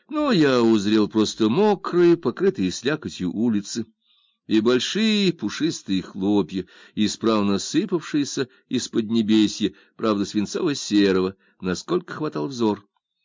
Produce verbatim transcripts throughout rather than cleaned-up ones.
Но я узрел просто мокрые, покрытые слякотью улицы, и большие пушистые хлопья, исправно сыпавшиеся из-под небесья, правда, свинцово-серого, насколько хватал взор.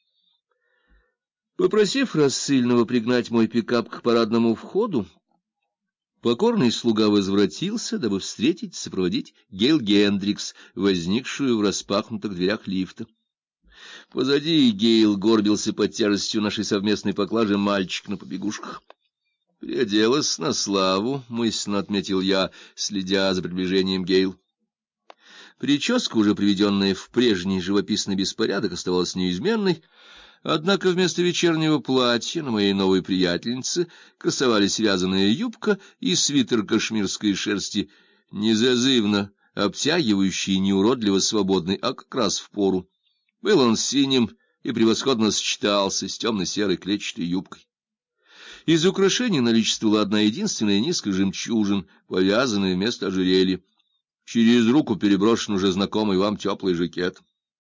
Попросив рассыльного пригнать мой пикап к парадному входу, покорный слуга возвратился, дабы встретить, сопроводить Гейл Гендрикс, возникшую в распахнутых дверях лифта. Позади Гейл горбился под тяжестью нашей совместной поклажи мальчик на побегушках. «Приоделась на славу», — мысленно отметил я, следя за приближением Гейл. Прическа, уже приведенная в прежний живописный беспорядок, оставалась неизменной, однако вместо вечернего платья на моей новой приятельнице красовались вязаная юбка и свитер кашмирской шерсти, незазывно обтягивающий, неуродливо свободный, а как раз в пору. Был он синим и превосходно сочетался с темно-серой клетчатой юбкой. Из украшений наличествовала одна единственная низкая жемчужин, повязанная вместо ожерелья. Через руку переброшен уже знакомый вам теплый жакет.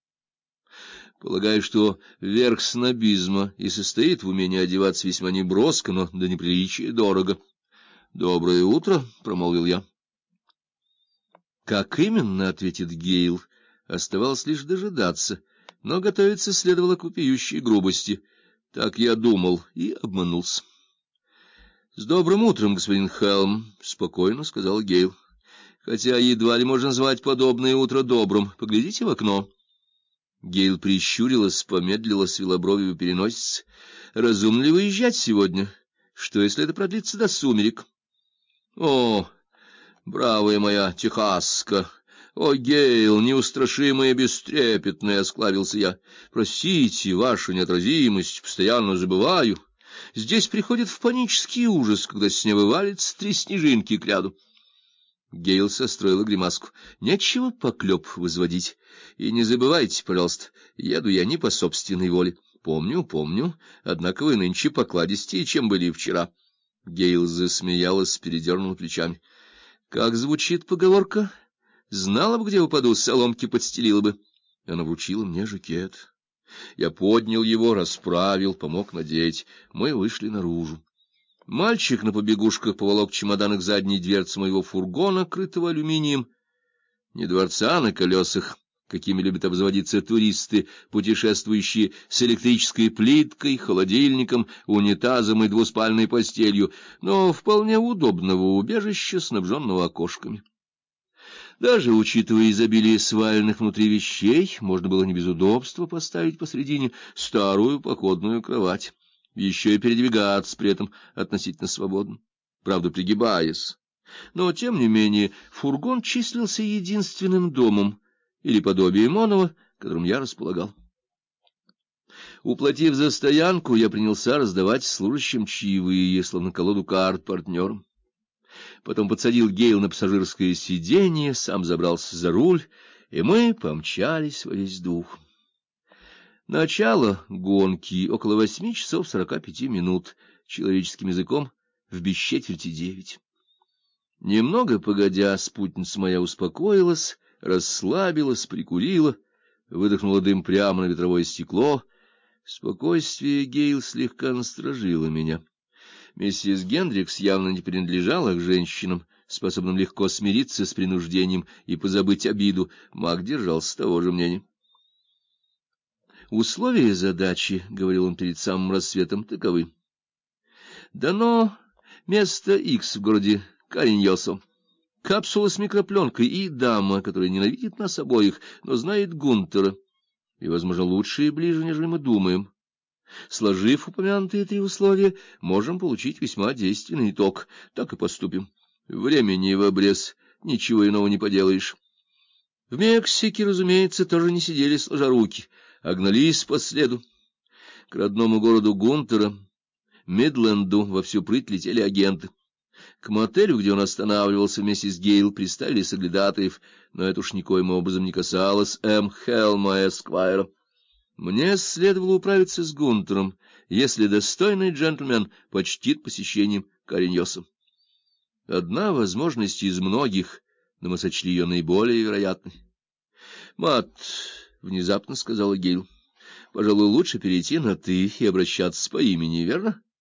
Полагаю, что верх снобизма и состоит в умении одеваться весьма неброско, но до неприличия дорого. — Доброе утро, — промолвил я. — Как именно, — ответит Гейл, — оставалось лишь дожидаться, но готовиться следовало к вопиющей грубости. Так я думал и обманулся. — С добрым утром, господин Хелм, — спокойно сказал Гейл. — Хотя едва ли можно назвать подобное утро добрым. Поглядите в окно. Гейл прищурилась, помедлила, свела брови у переносицы. — Разумно ли выезжать сегодня? Что, если это продлится до сумерек? — О, бравая моя техасска! О, Гейл, неустрашимая, бестрепетная! — осклабился я. — Простите, вашу неотразимость, постоянно забываю. Здесь приходит в панический ужас, когда с неба валятся три снежинки к ряду. Гейл состроила гримаску. — Нечего поклеп возводить. И не забывайте, пожалуйста, еду я не по собственной воле. Помню, помню, однако вы нынче покладистее, чем были вчера. Гейл засмеялась, передернула плечами. — Как звучит поговорка? Знала бы, где упаду, соломки подстелила бы. Она вручила мне жакет. Я поднял его, расправил, помог надеть. Мы вышли наружу. Мальчик на побегушках поволок чемодан к задней дверце моего фургона, крытого алюминием. Не дворца на колесах, какими любят обзаводиться туристы, путешествующие с электрической плиткой, холодильником, унитазом и двуспальной постелью, но вполне удобного убежища, снабженного окошками. Даже учитывая изобилие сваленных внутри вещей, можно было не без удобства поставить посредине старую походную кровать, еще и передвигаться при этом относительно свободно, правда, пригибаясь. Но, тем не менее, фургон числился единственным домом, или подобием оного, которым я располагал. Уплатив за стоянку, я принялся раздавать служащим чаевые, словно колоду карт партнерам. Потом подсадил Гейл на пассажирское сиденье, сам забрался за руль, и мы помчались во весь дух. Начало гонки около восьми часов сорока пяти минут, человеческим языком в без четверти девять. Немного погодя, спутница моя успокоилась, расслабилась, прикурила, выдохнула дым прямо на ветровое стекло. Спокойствие Гейл слегка насторожило меня. Миссис Гендрикс явно не принадлежала к женщинам, способным легко смириться с принуждением и позабыть обиду. Мак держался того же мнения. «Условия задачи, — говорил он перед самым рассветом, — таковы. Дано место Икс в городе Кариньосо, капсула с микропленкой и дама, которая ненавидит нас обоих, но знает Гунтера, и, возможно, лучше и ближе, нежели мы думаем. Сложив упомянутые три условия, можем получить весьма действенный итог. Так и поступим. Времени в обрез, ничего иного не поделаешь. В Мексике, разумеется, тоже не сидели сложа руки, а гнались по следу. К родному городу Гунтера, Мидленду, во всю прыть летели агенты. К мотелю, где он останавливался вместе с Гейл, приставили соглядатаев, но это уж никоим образом не касалось М. Хелма Эсквайра. Мне следовало управиться с Гунтером, если достойный джентльмен почтит посещением Кариньоса. Одна возможность из многих, но мы сочли ее наиболее вероятной. — Мат, — внезапно сказала Гейл, — Пожалуй, лучше перейти на «ты» и обращаться по имени, верно?